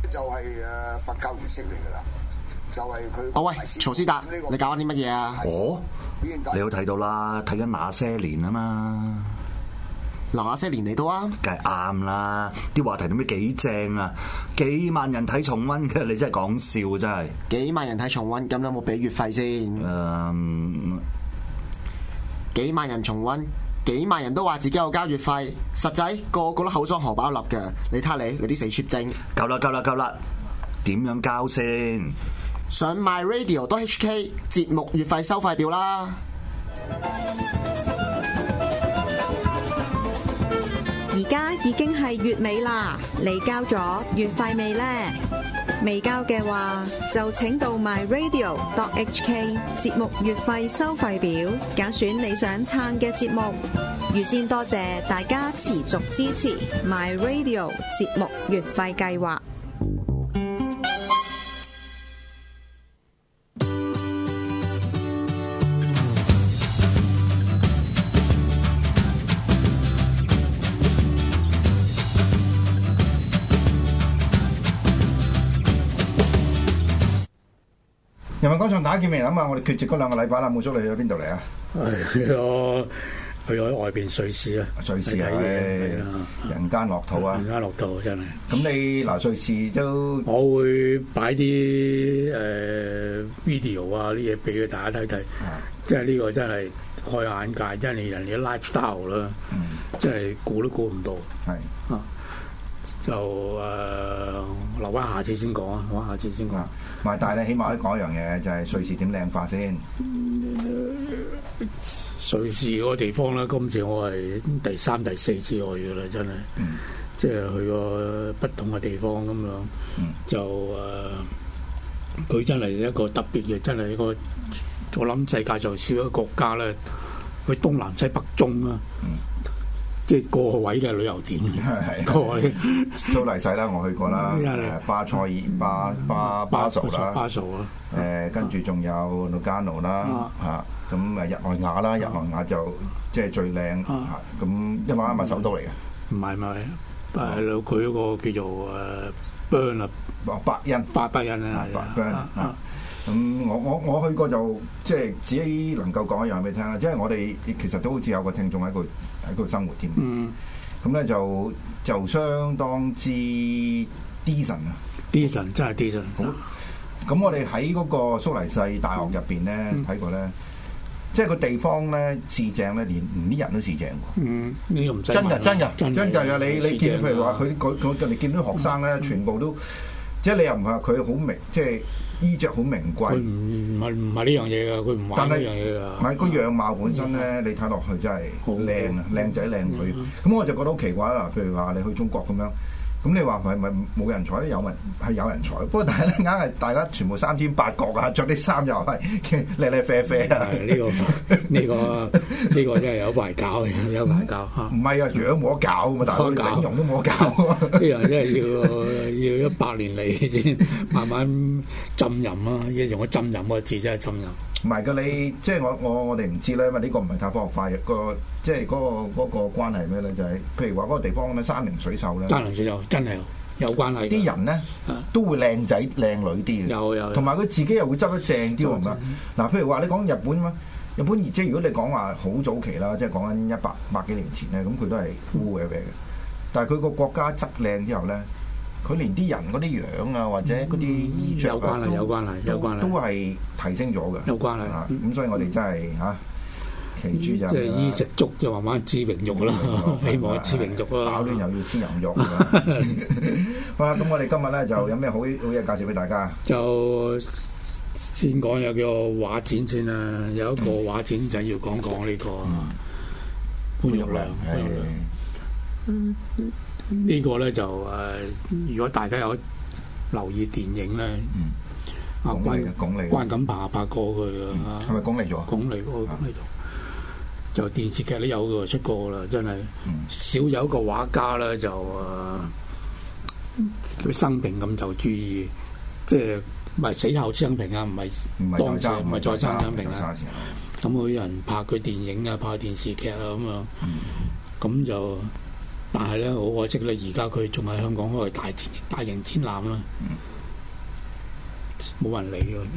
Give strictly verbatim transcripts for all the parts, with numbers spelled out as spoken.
就係誒佛教儀式嚟㗎啦，就係佢。 哦喂，曹思達，你搞緊啲乜嘢啊？ 哦，你有睇到啦，睇緊那些年啊嘛。 那些年嚟到啊， 梗係啱啦！啲話題點解幾正啊？幾萬人睇重溫嘅，你真係講笑真係。 幾萬人睇重溫，咁有冇俾月費先？誒、 嗯， 幾萬人重溫，幾萬人都話自己有交月費，實際個個都口裝荷包粒嘅。你睇你，你啲死 cheap 精！ 夠啦夠啦夠啦！點樣交先？ 上 myradio dot h k 節目月費收費表啦。 而家已經係月尾啦，你交咗月費未呢？未交嘅話，就請到 myradio dot h k 節目月費收費表，揀選你想撐嘅節目。預先多謝大家持續支持 myradio 節目月費計劃。 人民廣場打劍未諗啊！我哋缺席嗰兩個禮拜啦，冇咗你去邊度嚟啊？ 係我去咗外邊瑞士啊， 瑞士係人間樂土啊！ 人間樂土真係。 咁你嗱瑞士都， 我會擺啲誒 video 啊啲嘢俾佢大家睇睇，即係呢個真係開眼界，真係人哋嘅 lifestyle 啦，真係估都估唔到。係啊。就誒、呃、留翻下次先講啊，留翻下次先講。 唔係，但係你起碼都講一樣嘢，就係、是、瑞士點靚法先。 瑞士嗰個地方咧，今次我係第三、第四次去㗎啦，真係。嗯、即係去過不同嘅地方咁樣。嗯、就誒，佢、呃、真係一個特別嘅，真係一個我諗世界就少一個國家咧，去東南西北中啊。嗯即係個位嘅旅遊點，個位蘇黎世啦，我去過啦，巴塞爾、巴巴巴蘇啦， 巴蘇啊， 誒跟住仲有盧加奴啦，嚇咁誒日內瓦啦，日內瓦就即係最靚嚇，咁日內瓦係咪首都嚟嘅？ 唔係唔係，誒佢嗰個叫做誒 Bern 啊， 伯恩， 伯伯恩啊， 伯恩啊。咁、嗯、我我我去過就即係只能夠講一樣俾你聽啦，即係我哋其實都好似有個聽眾喺度喺度生活添。嗯。咁咧就就相當之 decent 啊 decent 真係 decent。好。 咁我哋喺嗰個蘇黎世大學入邊咧睇過咧，即係個地方咧市正咧，連連啲人都市正喎。嗯。呢個唔真㗎真㗎真㗎㗎！你你見譬如話佢佢佢你見到學生咧，嗯、全部都即係你又唔係話佢好明即係。衣着好名貴，佢唔唔係唔係呢樣嘢㗎，佢唔玩呢樣嘢㗎。唔係個樣貌本身咧，你睇落去真係靚啊，靚仔靚女。咁我就覺得好奇怪啦。譬如話你去中國咁樣，咁你話係咪冇人才？有人係有人才，不過但係咧硬係大家全部三尖八角啊，着啲衫又係靚靚啡啡啊。 呢個呢個呢個真係有排搞，有排搞嚇。唔係啊，樣冇得搞嘛，大佬整容都冇得搞。 呢樣真係要要一百年嚟先慢慢浸淫啊！要用個浸淫個字真係浸淫。 唔係㗎，你即係我我我哋唔知咧，因為呢個唔係太科學化嘅個，即係嗰個嗰個關係係咩咧？就係譬如話嗰個地方咧，山明水秀咧， 山明水秀真係有關係。 啲人咧都會靚仔靚女啲嘅， 有有。 同埋佢自己又會執得正啲喎，係嘛？嗱，譬如話你講日本嘛，日本即係如果你講話好早期啦，即係講緊一百百幾年前咧，咁佢都係污嘅嘅，但係佢個國家執靚之後咧。佢連啲人嗰啲樣啊，或者嗰啲衣著啊， 有關係，有關係，有關係， 都係提升咗嘅。 有關係啊！咁所以我哋真係嚇，其主就即係衣食足就慢慢知榮辱啦。希望知榮辱啦。 飽暖又要思淫慾。好啦，咁我哋今日咧就有咩好好嘢介紹俾大家？ 就先講有個畫展先啦，有一個畫展就要講講呢個潘玉良。嗯。呢個咧就誒、呃，如果大家有留意電影咧，嗯、啊關關錦鵬拍過佢嘅， 係咪鞏俐咗？ 鞏俐嗰個鞏俐度，就電視劇都有嘅出過啦，真係、嗯、少有一個畫家咧就誒，佢、呃、生平咁就注意，即係唔係死後生平啊？唔係當時唔係再生生平啊？咁有人拍佢電影啊，拍電視劇啊咁樣，咁、嗯、就。 但係咧好可惜咧，而家佢仲喺香港開大展大型展覽啦，冇、嗯、人理㗎。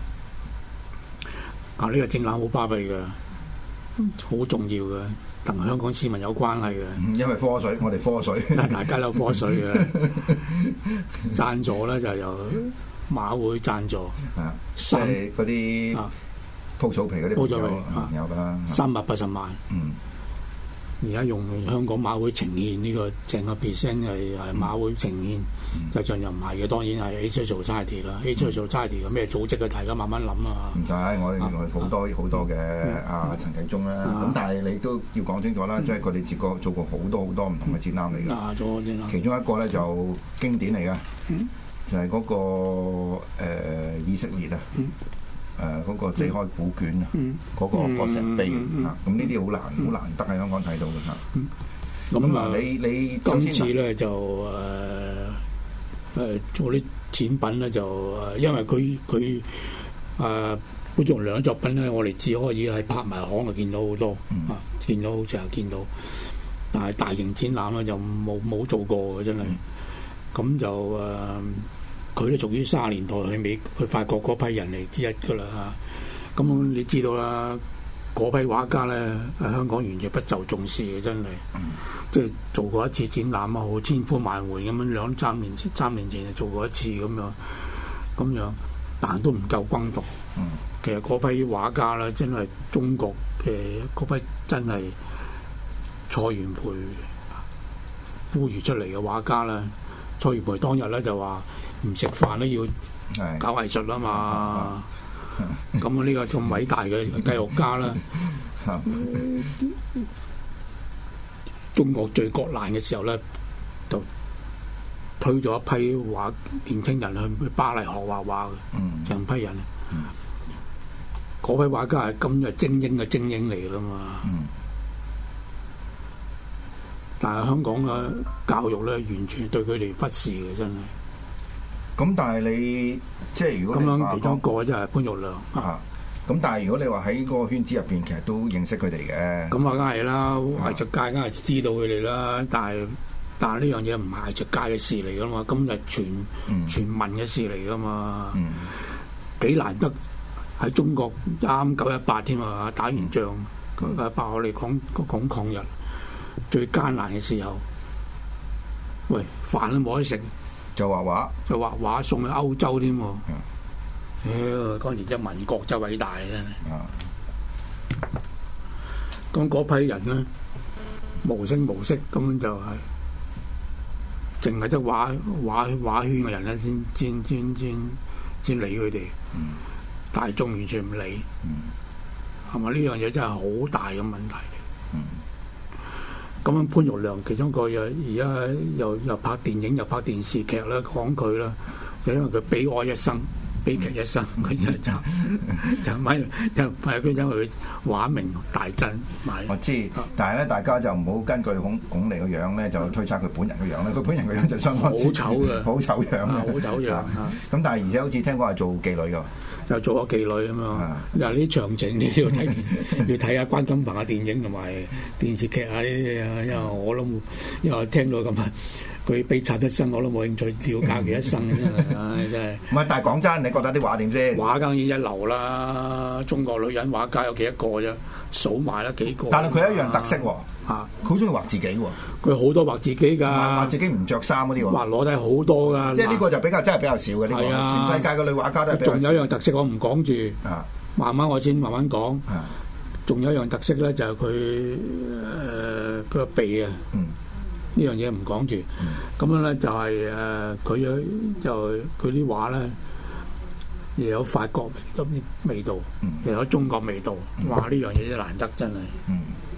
啊！呢、這個展覽好巴閉㗎，好重要嘅，同香港市民有關係嘅。 因為科水，我哋科水， 大家有科水嘅。贊助咧就由馬會贊助， 即係嗰啲鋪草皮嗰啲鋪草皮有㗎， 三百八十萬。嗯。而家用香港馬會呈現呢、這個成個 percent 係係馬會呈現，實際上又唔係嘅，當然係 Asia Society 啦。Asia Society 嘅咩組織嘅，大家慢慢諗啊。唔使， 我哋好多好多嘅阿陳繼宗啦。咁但係你都要講清楚啦，即係佢哋自個做過好多好多唔同嘅展覽嚟㗎。啊，做展覽。其中一個咧就經典嚟㗎，就係嗰個誒以色列啊。誒嗰、呃那個四開古卷啊，嗰、嗯那個個石碑啊，咁呢啲好難好、嗯、難得喺香港睇到嘅嚇。咁啊、嗯，你你今次咧就誒誒、呃、做啲展品咧就誒，因為佢佢誒潘玉良嘅作品咧，我哋只可以喺拍賣行啊見到好多、嗯、啊，見到好成日見到，但係大型展覽咧就冇冇做過嘅真係。咁、嗯、就誒。呃佢都屬於三十年代去美去法國嗰批人嚟之一㗎啦嚇，咁、啊、你知道啦，嗰批畫家咧喺香港完全不受重視嘅，真係，嗯、即係做過一次展覽啊，好千呼萬喚咁樣，兩三年前三年前就做過一次咁樣，咁樣，但都唔夠轟動。嗯、其實嗰批畫家咧，真係中國嘅嗰批真係蔡元培呼籲出嚟嘅畫家咧，蔡元培當日咧就話。唔食飯都要搞藝術啊嘛！咁啊呢個咁偉大嘅藝術家啦，中國最國難嘅時候咧，就推咗一批畫年青人去巴黎學畫畫嘅，成批人。嗰批畫家係今日精英嘅精英嚟㗎啦嘛。但係香港嘅教育咧，完全對佢哋忽視嘅，真係。 咁但係你即係如果咁樣，其中一個就係潘玉良啊。咁但係如果你話喺嗰個圈子入邊，其實都認識佢哋嘅。 咁啊，梗係啦，藝術界梗係知道佢哋啦。但係但係呢樣嘢唔係藝術界嘅事嚟噶嘛，咁就全、嗯、全民嘅事嚟噶嘛。幾、嗯、難得喺中國啱九一八添啊，打完仗九一八我哋講講抗日最艱難嘅時候，喂飯都冇得食。 就畫畫， 就畫畫送去歐洲添喎。妖，嗰陣時真係民國真偉大真係。咁嗰批人咧，無聲無息，根本就係淨係得畫畫畫圈嘅人咧，先先先先先理佢哋。大眾完全唔理，係咪呢樣嘢真係好大嘅問題嚟？咁樣潘玉良其中一個又而家又又拍電影又拍電視劇啦，講佢啦，就因為佢悲哀一生，悲劇一生，佢就就就咪就係佢因為佢畫名大振。 我知，但係咧大家就唔好根據鞏鞏俐個樣咧，就推測佢本人個樣咧。佢本人個樣就相當之好醜嘅， 好醜樣好醜樣。 咁但係而且好似聽講係做妓女㗎。 又做咗妓女啊嘛！嗱呢啲詳情你要睇要睇下關錦鵬嘅電影同埋電視劇啊呢啲啊，因為我都冇，因為聽到咁啊，佢悲慘一生我都冇興趣了解佢一生真係，唉真係。 唔係，但係講真，你覺得啲畫點先？ 畫梗係一流啦！中國女人畫家有幾多個啫？數埋啦幾個。 但係佢一樣特色喎。嚇！佢好中意畫自己喎。 佢好多畫自己㗎。 畫自己唔着衫嗰啲喎。 畫裸體好多㗎。 即係呢個就比較真係比較少嘅呢個。全世界嘅女畫家都係比較少。 仲有一樣特色我唔講住。啊！慢慢我先慢慢講。啊！仲有一樣特色咧，就係佢誒佢個鼻啊。嗯。呢樣嘢唔講住。嗯。咁樣咧就係誒佢有就佢啲畫咧，又有法國味味道，又有中國味道。哇！呢樣嘢真難得，真係。嗯。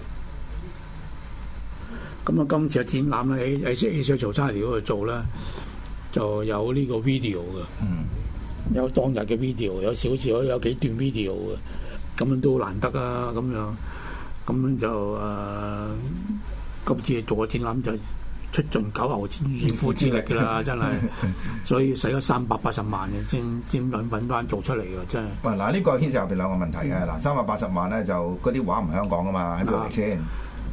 咁啊，今次嘅展覽咧喺喺 Asia Society 嗰度做咧，就有呢個 video 嘅，嗯、有當日嘅 video，有少少有幾段 video 嘅，咁樣都難得啊！咁樣，咁樣就誒、呃，今次做嘅展覽就出盡九牛二虎之力㗎啦，真係，所以使咗三百八十萬嘅先先揾揾翻做出嚟嘅，真係。 喂，嗱，呢個牽涉入邊兩個問題嘅，嗱、嗯，三百八十萬咧就嗰啲畫唔係香港㗎嘛，喺邊度嚟先？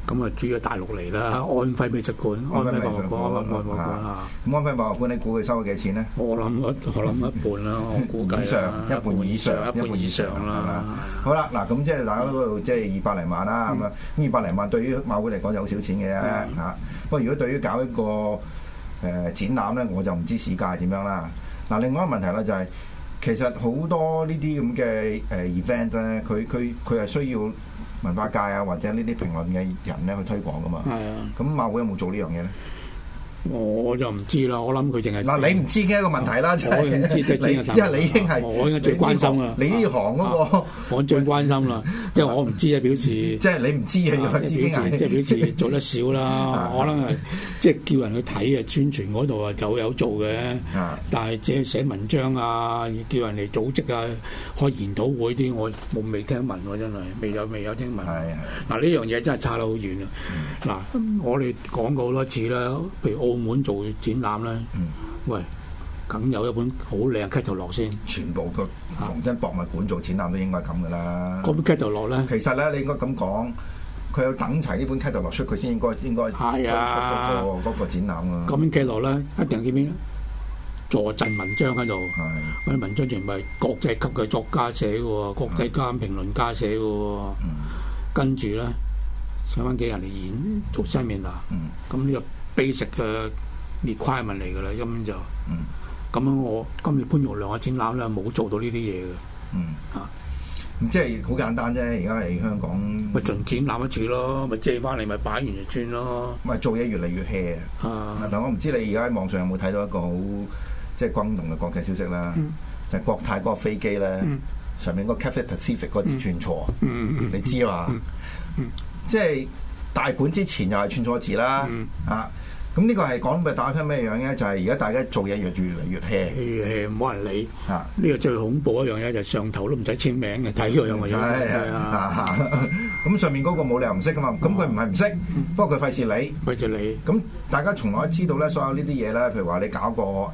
咁啊，主要大陸嚟啦，安徽美術館、安徽博物館、安徽博物館啊。 咁安徽博物館，你估佢收咗幾錢咧？ 我諗我我諗一半啦，我估計以上一半以上， 一半以上啦。 好啦，嗱咁即係大家嗰度即係二百零萬啦，咁啊，咁二百零萬對於馬會嚟講就好少錢嘅嚇。不過如果對於搞一個誒展覽咧，我就唔知市價係點樣啦。嗱，另外一個問題咧就係其實好多呢啲咁嘅誒 event 咧，佢佢佢係需要文化界啊，或者呢啲評論嘅人咧去推廣噶嘛。係啊。咁馬會有冇做呢樣嘢咧？ 我就唔知啦，我諗佢淨係嗱，你唔知嘅一個問題啦，就係我唔知即係因為你已經係我應該最關心啦。 你呢行嗰個我最關心啦，即係我唔知啊，表示即係你唔知啊， 即係表示即係表示做得少啦。可能係即係叫人去睇啊，宣傳嗰度啊就有做嘅。但係即係寫文章啊，叫人嚟組織啊，開研討會啲，我冇未聽聞喎，真係未有未有聽聞。嗱，呢樣嘢真係差得好遠啊！嗱，我哋講過好多次啦，譬如澳澳門做展覽咧，嗯、喂，梗有一本好靚 catalog 先。全部個逢真博物館做展覽都應該咁噶啦。嗰本 catalog 咧，其實咧你應該咁講，佢有等齊呢本 catalog 出，佢先應該應該係啊出嗰、嗰個嗰個展覽啊。嗰本 catalog 咧一定見邊坐鎮文章喺度，嗰啲文章全部係國際級嘅作家寫嘅喎，國際間評論家寫嘅喎，嗯、跟住咧請翻幾人嚟演做 seminar，咁呢個。basic 嘅 requirement 嚟㗎啦，根本就，咁樣我今年潘玉良嘅展覽咧冇做到呢啲嘢嘅，嗯啊，咁即係好簡單啫。而家係香港咪盡展覽一次咯，咪借翻嚟咪擺完就轉咯。咪做嘢越嚟越 hea 啊！但我唔知你而家喺網上有冇睇到一個好即係轟動嘅國際消息啦，嗯、就係國泰嗰個飛機咧，嗯、上面嗰個 Cathay Pacific 嗰字串錯，嗯嗯、你知嘛？嗯嗯、即係大館之前又係串錯字啦，嗯、啊！咁呢個係講俾打出咩樣咧？就係而家大家做嘢越越嚟越 hea，冇人理。啊！呢個最恐怖一樣嘢就係上頭都唔使簽名嘅，睇個有冇有？係啊！咁上面嗰個冇理由唔識噶嘛？咁佢唔係唔識，不過佢費事理。費事理。咁大家從來都知道咧，所有呢啲嘢咧，譬如話你搞個誒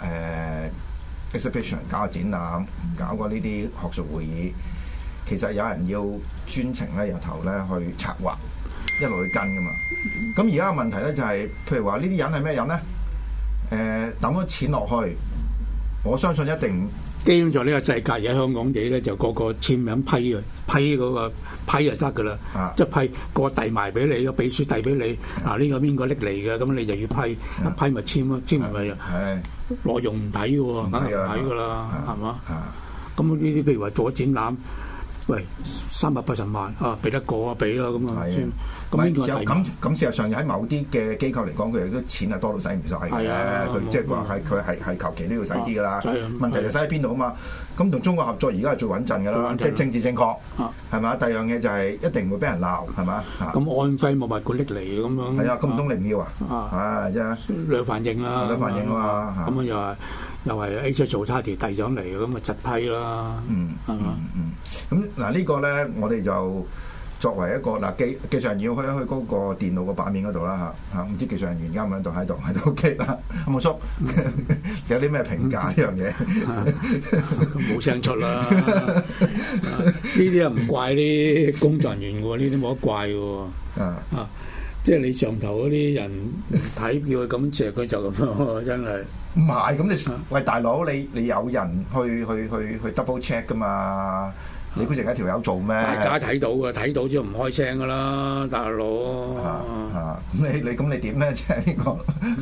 exhibition，搞個展覽，搞個呢啲學術會議，其實有人要專程咧由頭咧去策劃。一路去跟噶嘛，咁而家嘅問題咧就係、是，譬如話呢啲人係咩人咧？誒、呃，抌咗錢落去，我相信一定基本上呢個世界而家香港地咧就個個簽名批嘅，批嗰個批就得噶啦，啊、即係批個遞埋俾你，個秘書遞俾你，嗱呢個邊個拎嚟嘅，咁你就要批，一批咪簽咯，簽埋咪內容唔睇嘅喎，梗係唔睇噶啦，係嘛？咁呢啲譬如話做咗展覽。喂，三百八十萬啊，俾得過啊，俾啦咁啊，咁呢個係咁咁。事實上，喺某啲嘅機構嚟講，佢哋都錢係多到使唔晒嘅。佢即係話係佢係係求其都要使啲噶啦。問題就使喺邊度啊嘛？咁同中國合作而家係最穩陣噶啦，即係政治正確，係嘛？第二樣嘢就係一定會俾人鬧，係嘛？咁安徽博物館拎嚟咁樣，係啊，咁唔通你唔要啊？啊，即係兩反應啦，兩反應啊嘛。咁啊又係又係 A 出做差啲遞上嚟，咁啊疾批啦，嗯，係嘛？嗯，咁嗱呢個咧，我哋就作為一個嗱技技術人員要去一去嗰個電腦個版面嗰度啦嚇嚇，唔知技術人員而家唔喺度喺度喺度 OK 啦，阿木叔有啲咩評價呢樣嘢？冇聲出啦，呢啲啊唔怪啲工作人員喎，呢啲冇得怪喎，啊啊，即係你上頭嗰啲人睇叫佢咁著，佢就咁咯，真係。唔係，咁你喂大佬，你你有人去去去去 double check 噶嘛？你估淨係一條友做咩？大家睇到嘅，睇到就唔開聲噶啦，大佬。啊咁你你咁你點咧？即係呢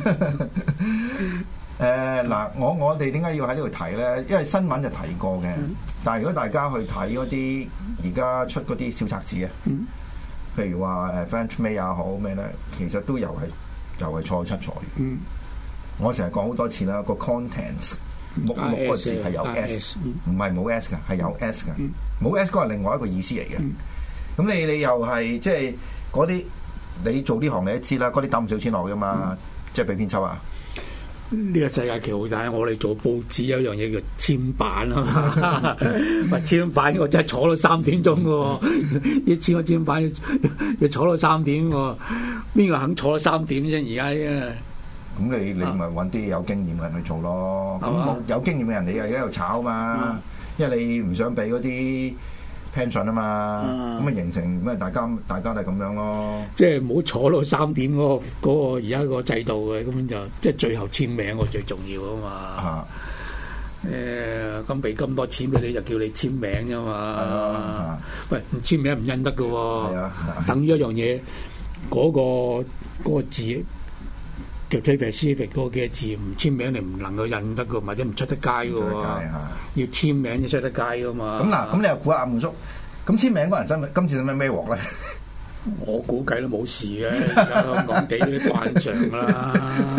個誒嗱，我我哋點解要喺呢度提咧？因為新聞就提過嘅，但係如果大家去睇嗰啲而家出嗰啲小冊子啊，譬如話誒 French May 也好咩咧，其實都又係又係錯七彩。我成日講好多次啦，個 contents 目錄個字係有 s， 唔係冇 s 嘅，係有 s 嘅。冇 s 嗰係另外一個意思嚟嘅。咁、嗯、你你又係即係嗰啲你做呢行你都知啦，嗰啲抌唔少錢落㗎嘛，嗯、即係俾編輯啊。呢個世界奇好大，我哋做報紙有一樣嘢叫簽版啊嘛，咪簽版我真係坐到三點鐘嘅喎，要簽個簽版要坐到三點喎，邊個肯坐到三點啫？而家啊！咁你你咪揾啲有經驗嘅人去做咯。咁冇、啊、有經驗嘅人，你又喺度炒嘛？嗯、因為你唔想俾嗰啲 pension 啊嘛，咁啊形成咩？大家大家都係咁樣咯。 即係唔好坐到三點嗰、嗰個嗰個而家個制度嘅，咁就即係最後簽名個最重要啊嘛。誒咁俾咁多錢俾你，就叫你簽名啫嘛。啊、喂，唔簽名唔印得嘅喎。啊啊、等於一樣嘢，嗰、嗰個嗰個字。叫 specific 嗰幾個字唔簽名你唔能夠印得噶，或者唔出得街噶喎。要簽名先出得街噶嘛。咁嗱，咁你又估下阿滿叔，咁簽名嗰人真係今次使咩咩鑊咧？我估計都冇事嘅，而家香港地啲慣常啦。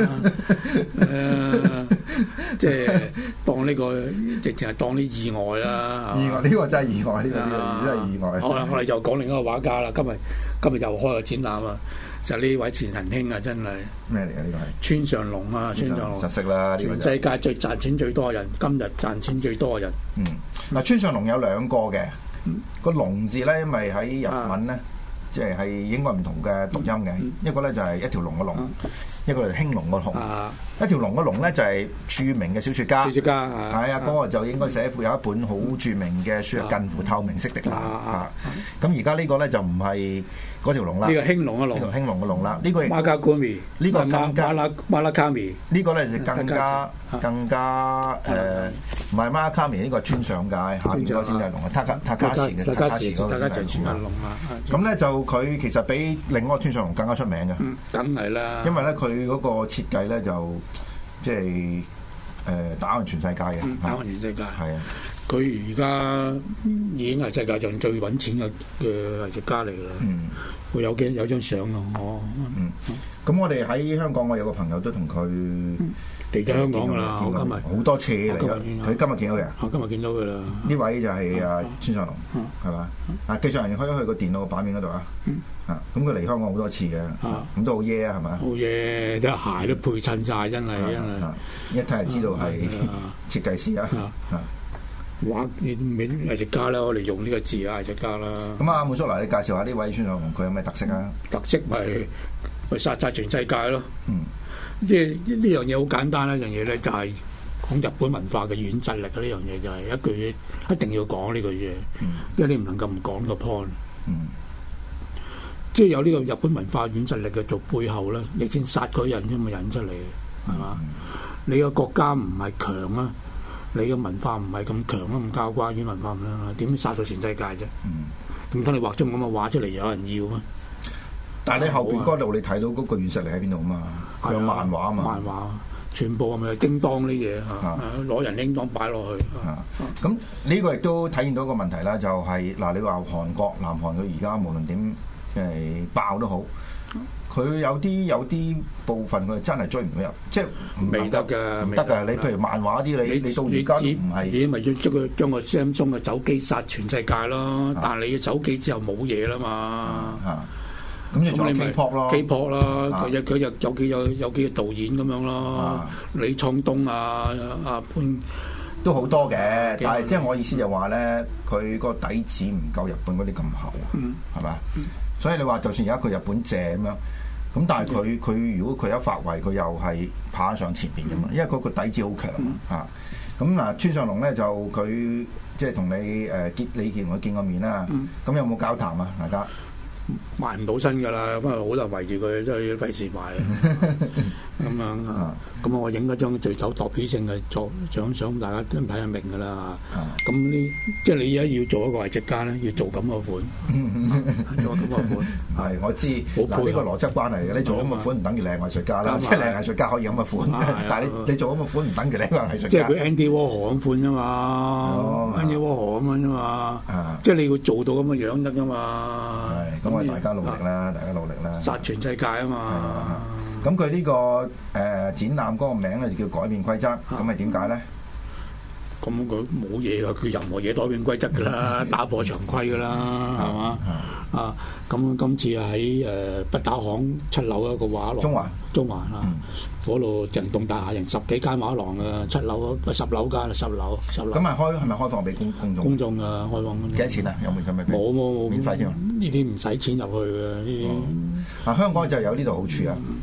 誒，即係當呢個直情係當啲意外啦。意外呢個真係意外，呢個呢個真係意外。好啦，我哋就講另一個畫家啦。今日今日又開個展覽啊！就呢位前仁兄啊，真係咩嚟㗎？呢個係村上隆啊，村上隆實識啦， 全世界最賺錢最多嘅人，今日賺錢最多嘅人。 嗯，嗱，村上隆有兩個嘅，個隆字咧，因為喺日文咧，即係係應該唔同嘅讀音嘅，一個咧就係一條龍嘅龍，一個係興隆嘅龍。一條龍嘅龍咧就係著名嘅小説家，小説家係啊，嗰個就應該寫有一本好著名嘅書，近乎透明色的藍啊。咁而家呢個咧就唔係嗰條龍啦，呢個興隆嘅龍，呢個興隆嘅龍啦，呢個馬卡古米， 呢個更加馬拉馬拉卡米， 呢個咧就更加更加誒，唔係馬拉卡米，呢個係村上界，下邊嗰個先係龍啊，塔卡塔卡士嘅塔卡士嗰個係村上龍啊。咁咧就佢其實比另外村上隆更加出名嘅， 梗係啦， 因為咧佢嗰個設計咧就即係誒打橫全世界嘅， 打橫全世界係啊。 佢而家已經係世界上最揾錢嘅嘅藝術家嚟㗎啦。嗯，佢有幾有張相啊，我嗯，咁我哋喺香港，我有個朋友都同佢嚟咗香港㗎啦。我今日好多次嚟咗，佢今日見到嘅。 我今日見到佢啦。呢位就係啊村上隆，係嘛？啊技術人員可以去個電腦嘅版面嗰度啊。啊，咁佢嚟香港好多次嘅，咁都好嘢啊，係咪？ 好嘢，啲鞋都配襯晒，真係真係。 一睇就知道係設計師啊。 畫名藝術家啦，我哋用呢個字啊，藝術家啦。 咁啊，滿叔嚟，你介紹下呢位村上隆佢有咩特色啊？ 特色咪咪殺晒全世界咯。嗯，即係呢樣嘢好簡單啦，一樣嘢咧就係講日本文化嘅軟實力啊！呢樣嘢就係一句一定要講呢句嘢，嗯、因為你唔能夠唔講個 point。嗯，即係有呢個日本文化軟實力嘅做背後咧，你先殺嗰人先咪引出嚟，係嘛？嗯、你個國家唔係強啊！你嘅文化唔係咁強啊，咁交關於文化咁樣啦，點殺到全世界啫？嗯，點解你畫咗咁嘅畫出嚟有人要咩？ 但係你後邊嗰度你睇到嗰個軟實力喺邊度啊嘛？佢有漫畫啊嘛？ 漫畫全部係咪叮當啲嘢嚇？攞人叮當擺落去。 咁呢個亦都體現到個問題啦，就係嗱，你話韓國、南韓佢而家無論點即係爆都好。佢有啲有啲部分佢真係追唔到入，即係未得㗎， 唔得㗎。你譬如漫畫啲，你你到而家唔係， 你咪要將個將個 Samsung 嘅手機殺全世界咯。但係你嘅手機之後冇嘢啦嘛。 咁你仲有 K-pop 咯 ，K-pop 啦，佢有佢有有幾有有幾個導演咁樣咯。李滄東啊，阿潘都好多嘅，但係即係我意思就話咧，佢個底子唔夠日本嗰啲咁厚，係咪？所以你話就算而家佢日本正咁樣，咁但係佢佢如果佢一發圍，佢又係爬上前邊嘅嘛，因為嗰個底子好強嚇。咁嗱，村上隆咧就佢即係同你誒見你見我見過面啦。咁有冇交談啊？大家賣唔到身㗎啦，咁啊好多人圍住佢，真係費事賣咁樣啊。咁我影嗰張最有代表性嘅作獎相，大家都睇得明㗎啦。咁呢，即係你而家要做一個藝術家咧，要做咁個款，做咁個款。 係我知，嗱呢個邏輯關係嘅。你做咁個款唔等於靚藝術家啦，即係靚藝術家可以咁嘅款，但係你你做咁個款唔等於靚個藝術家。 即係佢 Andy Warhol 咁款啫嘛，Andy Warhol 咁樣啫嘛。即係你要做到咁嘅樣得㗎嘛。 係，咁我哋大家努力啦，大家努力啦。 殺全世界啊嘛！ 咁佢呢個誒展覽嗰個名咧就叫改變規則，咁係點解咧？ 咁佢冇嘢㗎，佢任何嘢改變規則㗎啦，打破常規㗎啦，係嘛？啊，咁今次喺誒北打巷七樓一個畫廊， 中環， 中環啊，嗰度成棟大廈，成十幾間畫廊啊，七樓啊，十樓間，十樓，十樓。 咁係開係咪開放俾公公眾？ 公眾啊，開放。 幾多錢啊？有冇使咩？ 冇冇冇， 免費添。 呢啲唔使錢入去嘅呢啲。 啊，香港就有呢度好處啊！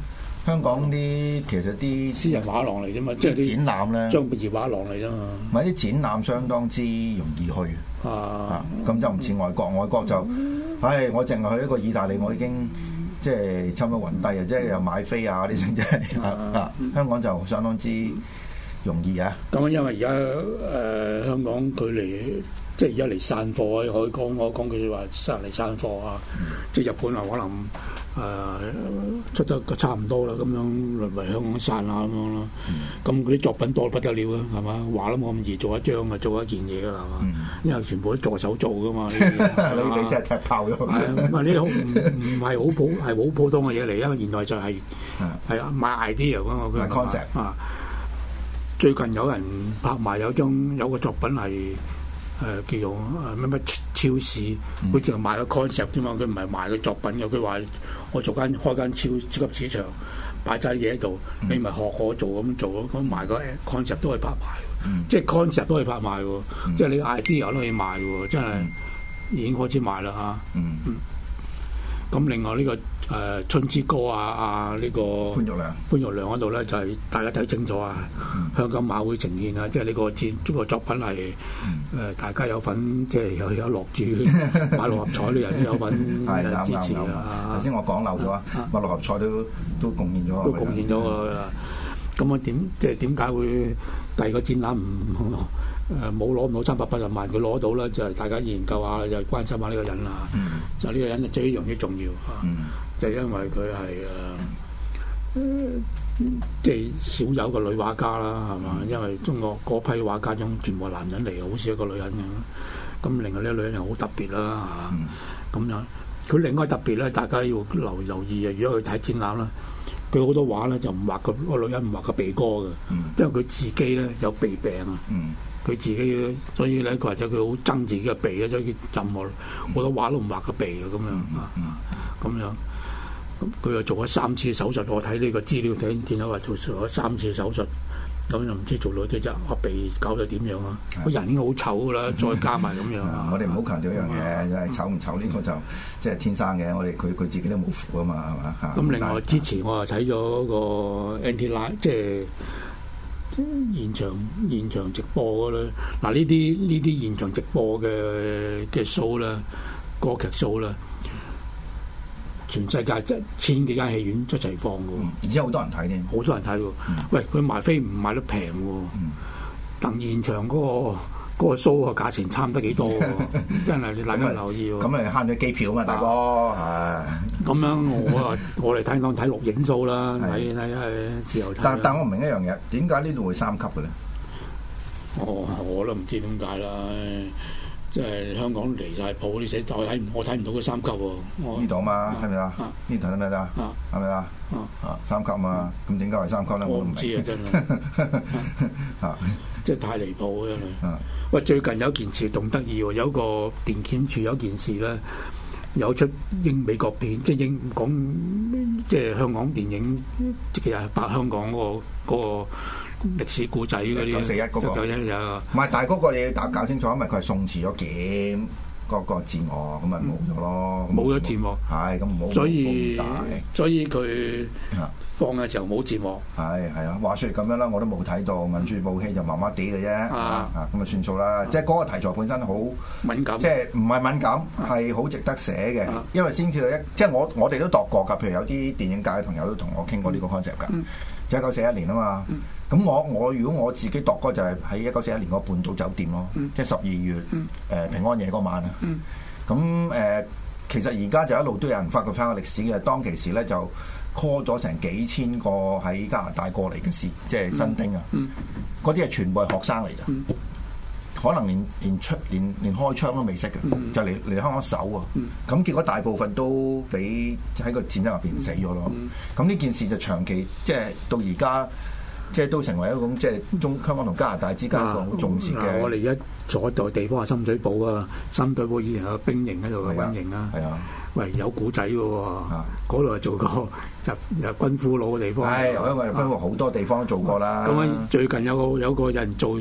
香港啲其實啲私人畫廊嚟啫嘛，即係啲展覽咧， 張別儀畫廊嚟啫嘛。 咪啲展覽相當之容易去啊，咁就唔似外國，外國就，唉，我淨係去一個意大利，我已經即係差唔多暈低啊，即係又買飛啊啲剩啫啊，香港就相當之容易啊。 咁因為而家誒香港佢嚟。即係而家嚟散貨，可以講我講句話，生嚟散貨啊！嗯、即係日本啊，可能誒、呃、出得個差唔多啦，咁樣嚟嚟香港散下咁樣咯。咁嗰啲作品多得不得了啊，係嘛？畫都冇咁易做一張啊，做一件嘢㗎啦，係嘛？嗯、因為全部都助手做㗎嘛。你你真係踢炮咗。係啊， 唔係呢？唔唔係好普係好普通嘅嘢嚟，因為現代就係係啊買 idea 嗰個 concept 啊。最近有人拍賣有張有個作品係。誒、呃、叫做誒乜乜超市，佢淨係賣個 concept 啫嘛，佢唔係賣個作品嘅。佢話我做間開間超超級市場，擺晒啲嘢喺度，嗯、你咪學我做咁做咯。咁賣個 concept 都可以拍賣，嗯、即係 concept 都可以拍賣喎，嗯、即係你 idea 都可以賣喎，真係、嗯、已經開始賣啦嚇。嗯嗯。咁另外呢、這個誒、呃、春之歌啊啊呢、這個潘玉良潘玉良嗰度咧就係、是、大家睇清楚啊！嗯、香港馬會呈現啊，即係呢個戰中國作品係誒、嗯呃、大家有份，即係有有落注買六合彩啲人都有份支持啊！ 頭先我講漏咗啊，買六合彩都都貢獻咗， 都貢獻咗啦。咁啊點即係點解會第二個展覽唔？誒冇攞唔到三百八十萬，佢攞到啦，就係大家研究下，就關心下呢個人啦。嗯、就呢個人係非常之重要嚇，嗯、就因為佢係誒，即係少有個女畫家啦，係嘛？嗯、因為中國嗰批畫家中全部男人嚟，好少一個女人嘅。咁另外呢個女人又好特別啦嚇，咁、嗯、樣佢另外特別咧，大家要留留意啊！如果去睇展覽啦，佢好多畫咧就唔畫個個女人唔畫個鼻哥嘅，嗯、因為佢自己咧有鼻病啊。嗯佢自己，所以咧，或者佢好憎自己嘅鼻啊，所以任何好多畫都唔畫個鼻嘅咁樣啊，咁樣咁佢又做咗三次手術，我睇呢個資料睇見到話做咗三次手術，咁又唔知做到啲啫，個鼻搞到點樣啊？個人已經好醜噶啦，再加埋咁樣。 我哋唔好強調一樣嘢，就係醜唔醜呢個就即係天生嘅，我哋佢佢自己都冇符啊嘛，係嘛嚇。 咁另外之前我又睇咗個 Anti Live 即係。現場現場直播嘅咧，嗱呢啲呢啲現場直播嘅嘅 show 咧，歌劇 show 咧，全世界即係千幾間戲院一齊放嘅喎， 而且好多人睇添， 好多人睇喎。嗯、喂，佢賣飛唔賣得平喎，等、嗯、現場嗰、嗰個。嗰個 show 個價錢差唔多幾多喎？真係你大家留意喎。 咁你慳咗機票啊嘛，大哥係。 咁樣我啊，我嚟睇當睇錄影 show 啦，睇睇係自由睇。 但但我唔明一樣嘢，點解呢度會三級嘅咧？ 哦，我都唔知點解啦。即係香港離晒譜，你寫我睇我睇唔到佢三級喎。 呢度嘛，係咪啊？呢度睇得咩啊？係咪啊？啊，三級嘛，咁點解係三級咧？ 我唔知啊，真係。啊！即係太離譜真係。喂，最近有件事仲得意喎，有個電檢處有件事咧，有出英美國片，即係英講即係香港電影，即係拍香港嗰個嗰個歷史故仔嗰啲。一九四一嗰個。有有。 唔係，但係嗰個你要搞搞清楚，因為佢係送辭咗檢嗰個字幕，咁咪冇咗咯。冇咗字幕。係咁冇。所以所以佢。放嘅時候冇字幕，係係啊，話説咁樣啦，我都冇睇到，民主部戲就麻麻地嘅啫，啊咁啊算數啦。即係嗰個題材本身好敏感，即係唔係敏感，係好值得寫嘅，因為先至到一，即係我我哋都度過㗎。譬如有啲電影界嘅朋友都同我傾過呢個 concept 㗎，即係一九四一年啊嘛。咁我我如果我自己度過就係喺一九四一年個半島酒店咯，即係十二月誒平安夜嗰晚啊。咁誒其實而家就一路都有人發掘翻個歷史嘅，當其時咧就。call 咗成幾千個喺加拿大過嚟嘅事，即係新丁啊！嗰啲係全部係學生嚟㗎，嗯、可能連連出連連開槍都未識嘅，嗯、就嚟嚟香港守啊！咁、嗯、結果大部分都俾喺個戰爭入邊死咗咯。咁呢、嗯、件事就長期即係到而家，即係都成為一種即係中香港同加拿大之間一個好重視嘅、啊啊。我哋而家所在地方係深水埗啊，深水埗以前有個兵營喺度嘅軍營啊。係啊。喂，有古仔嘅喎，嗰度係做過入入軍俘虜嘅地方。係，因為軍俘好多地方都做過啦。咁啊，最近有個有個人做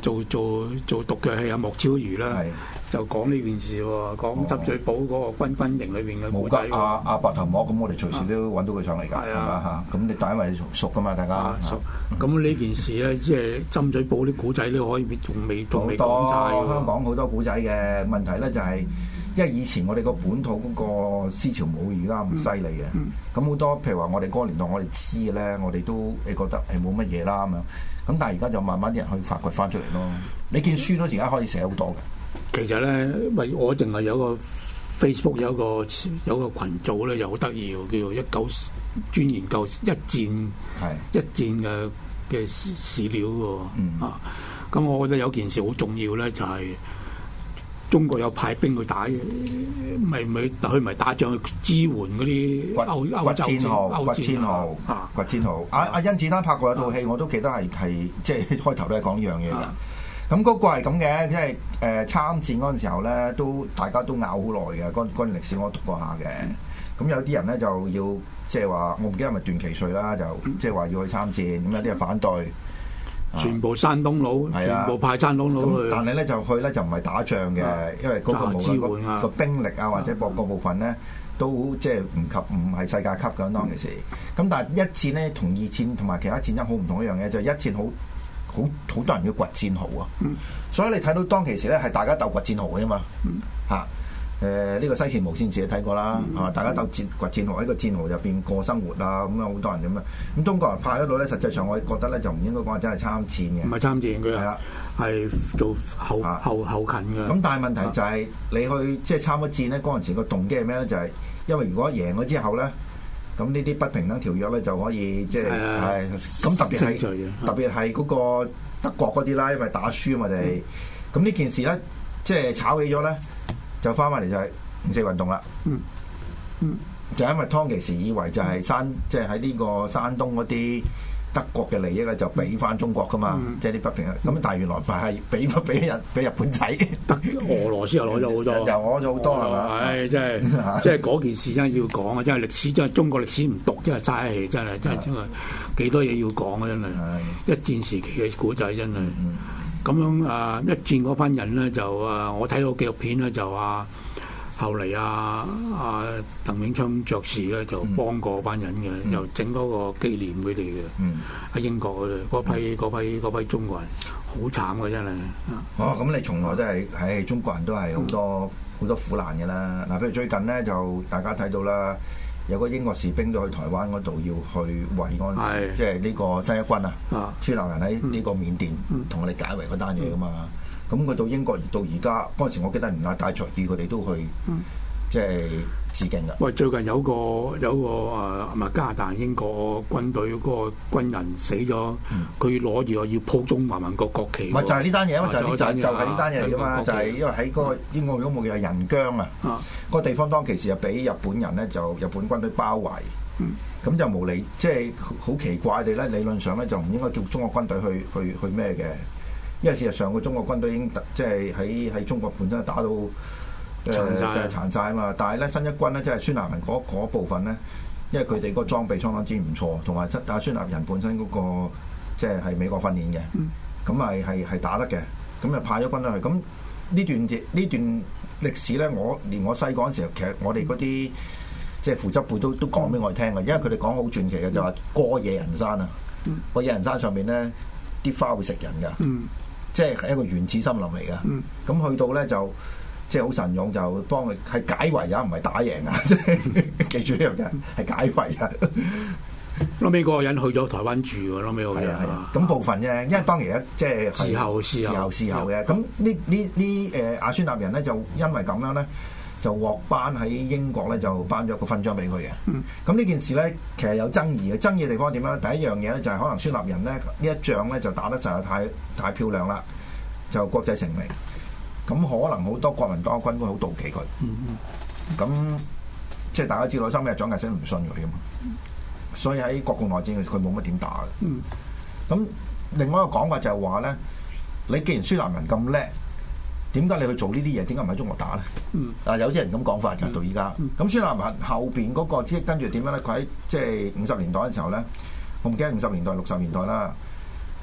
做做做獨腳戲啊，莫超如啦，就講呢件事喎，講執嘴堡嗰個軍軍營裏邊嘅古仔。 阿阿白頭魔，咁我哋隨時都揾到佢上嚟㗎，係嘛嚇？咁你大家咪熟㗎嘛，大家熟。咁呢件事咧，即係針嘴堡啲古仔咧，可以仲未仲未講晒。 香港好多古仔嘅問題咧，就係因為以前我哋個本土嗰個思潮冇而家咁犀利嘅，咁好多譬如話我哋嗰個年代我哋知嘅咧，我哋都你覺得係冇乜嘢啦咁樣。咁但係而家就慢慢啲人去發掘翻出嚟咯。你見書都而家可以寫好多嘅。其實咧，喂，我淨係有個 Facebook 有個有個群組咧，又好得意喎，叫做一九專研究一戰一戰嘅嘅史料喎。嗯、啊，咁我覺得有件事好重要咧，就係、是、中國有派兵去打，咪咪佢咪打仗去支援嗰啲歐歐洲戰壕、掘戰壕、掘戰壕。阿阿甄子丹拍過一套戲，我都記得係係即係開頭都係講呢樣嘢㗎。咁嗰個係咁嘅，即係誒參戰嗰陣時候咧，都大家都拗好耐嘅。嗰嗰段歷史我讀過下嘅。咁有啲人咧就要即係話，我唔記得係咪段祺瑞啦，就即係話要去參戰。咁有啲人反對， 全部山東佬，全部派山東佬去。 但係咧就去咧就唔係打仗嘅，因為嗰個無論個兵力啊或者各個部分咧都即係唔及唔係世界級嘅當其時。咁但係一戰咧同二戰同埋其他戰爭好唔同一樣嘢，就係一戰好。好好多人要掘戰壕啊，嗯、所以你睇到當其時咧係大家鬥掘戰壕嘅啫嘛，嚇誒呢個西線無線自己睇過啦，係嘛、嗯？大家鬥戰掘戰壕喺個戰壕入邊過生活啊，咁樣好多人咁啊。咁中國人派嗰度咧，實際上我覺得咧就唔應該講係真係參戰嘅， 唔係參戰佢係啦，係做後後後勤嘅。咁但係問題就係、是、你去即係參咗戰咧，嗰陣時個動機係咩咧？就係、是、因為如果贏咗之後咧。咁呢啲不平等條約咧就可以即係係咁特別係特別係嗰個德國嗰啲啦，因為打輸啊嘛哋。咁呢、嗯、件事咧即係炒起咗咧，就翻返嚟就係五四運動啦。嗯嗯，就因為當其時以為就係山即係喺呢個山東嗰啲德國嘅利益咧，就俾翻中國噶嘛，嗯、即係啲不平衡。咁、嗯、但係原來係俾不俾日俾日本仔， 俄羅斯又攞咗好多， 又攞咗好多係嘛？ 唉，真係即係嗰件事真係要講啊！真係歷史真係中國歷史唔讀真係嘥氣，真係真係真係幾多嘢要講啊！真係一戰時期嘅古仔真係咁樣啊！一戰嗰班人咧就啊，我睇到紀錄片咧就話。後嚟啊啊鄧永昌爵士咧就幫過班人嘅，嗯、又整嗰個紀念佢哋嘅。喺、嗯、英國嗰批嗰批嗰批中國人好慘嘅真係。 哦，咁你從來都係喺中國人都係好多好、嗯、多苦難嘅啦。嗱，譬如最近咧就大家睇到啦，有個英國士兵都去台灣嗰度要去慰安，即係呢個新一軍啊，孫立人喺呢個緬甸同我哋解圍嗰單嘢噶嘛。咁佢到英國到而家嗰陣時，我記得連阿戴卓爾佢哋都去，嗯、即係致敬㗎。喂， 最近有個有個誒，咪加拿大英國軍隊嗰個軍人死咗，佢攞住要鋪中華民國國旗。 咪就係呢單嘢啊！就係就係就係呢單嘢嚟㗎嘛！就係因為喺嗰個英國如果冇嘅人疆啊，嗰個地方當其時又俾日本人咧就日本軍隊包圍，咁、嗯、就無理即係好奇怪地咧，理論上咧就唔應該叫中國軍隊去去去咩嘅。因為事實上個中國軍隊已經即係喺喺中國本身打到誒即係殘晒啊嘛，但係咧新一軍咧即係孫立人嗰嗰部分咧，因為佢哋個裝備相當之唔錯，同埋但係孫立人本身嗰個即係係美國訓練嘅，咁係係係打得嘅，咁就派咗軍隊去。咁呢段呢段歷史咧，我連我細個嗰陣時候，其實我哋嗰啲即係父執輩都都講俾我哋聽嘅，因為佢哋講好傳奇嘅，就話過野人山啊，個野人山上面咧啲花會食人㗎。嗯即係一個原始森林嚟㗎，咁、嗯、去到咧就即係好神勇，就幫佢係解圍啊，唔係打贏啊！即係記住呢樣嘢，係解圍啊！ 後尾嗰個人去咗台灣住㗎，後尾嗰個人係嘛？ 咁部分啫，因為當年咧即係事後事後事後嘅。咁呢呢呢誒阿孫立人咧就因為咁樣咧。就獲頒喺英國咧，就頒咗個勳章俾佢嘅。咁呢、嗯、件事咧，其實有爭議嘅。爭議嘅地方點樣咧？第一樣嘢咧，就係可能孫立人咧呢一仗咧就打得實在太太漂亮啦，就國際成名。咁可能好多國民黨軍官好妒忌佢。咁、嗯、即係大家知道，收尾蔣介石唔信佢噶嘛。所以喺國共內戰佢冇乜點打嘅。咁、嗯、另外一個講法就係話咧，你既然孫立人咁叻。點解你去做呢啲嘢？點解唔喺中國打咧？嗯，啊有啲人咁講法就到依家。咁孫立人後邊嗰、那個即係跟住點樣咧？佢喺即係五十年代嘅時候咧，我唔記得五十年代六十年代啦。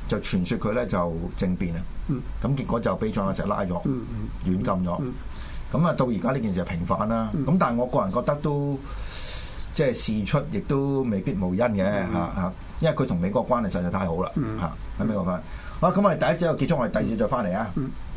就傳説佢咧就政變啊，咁、嗯、結果就俾蔣介石拉咗，軟、嗯嗯、禁咗。咁啊、嗯，到而家呢件事就平反啦。咁、嗯、但係我個人覺得都即係事出，亦都未必無因嘅嚇嚇，因為佢同美國關係實在太好啦嚇，喺美國關係。好，咁我哋第一節就結束，我哋第二節再翻嚟啊。嗯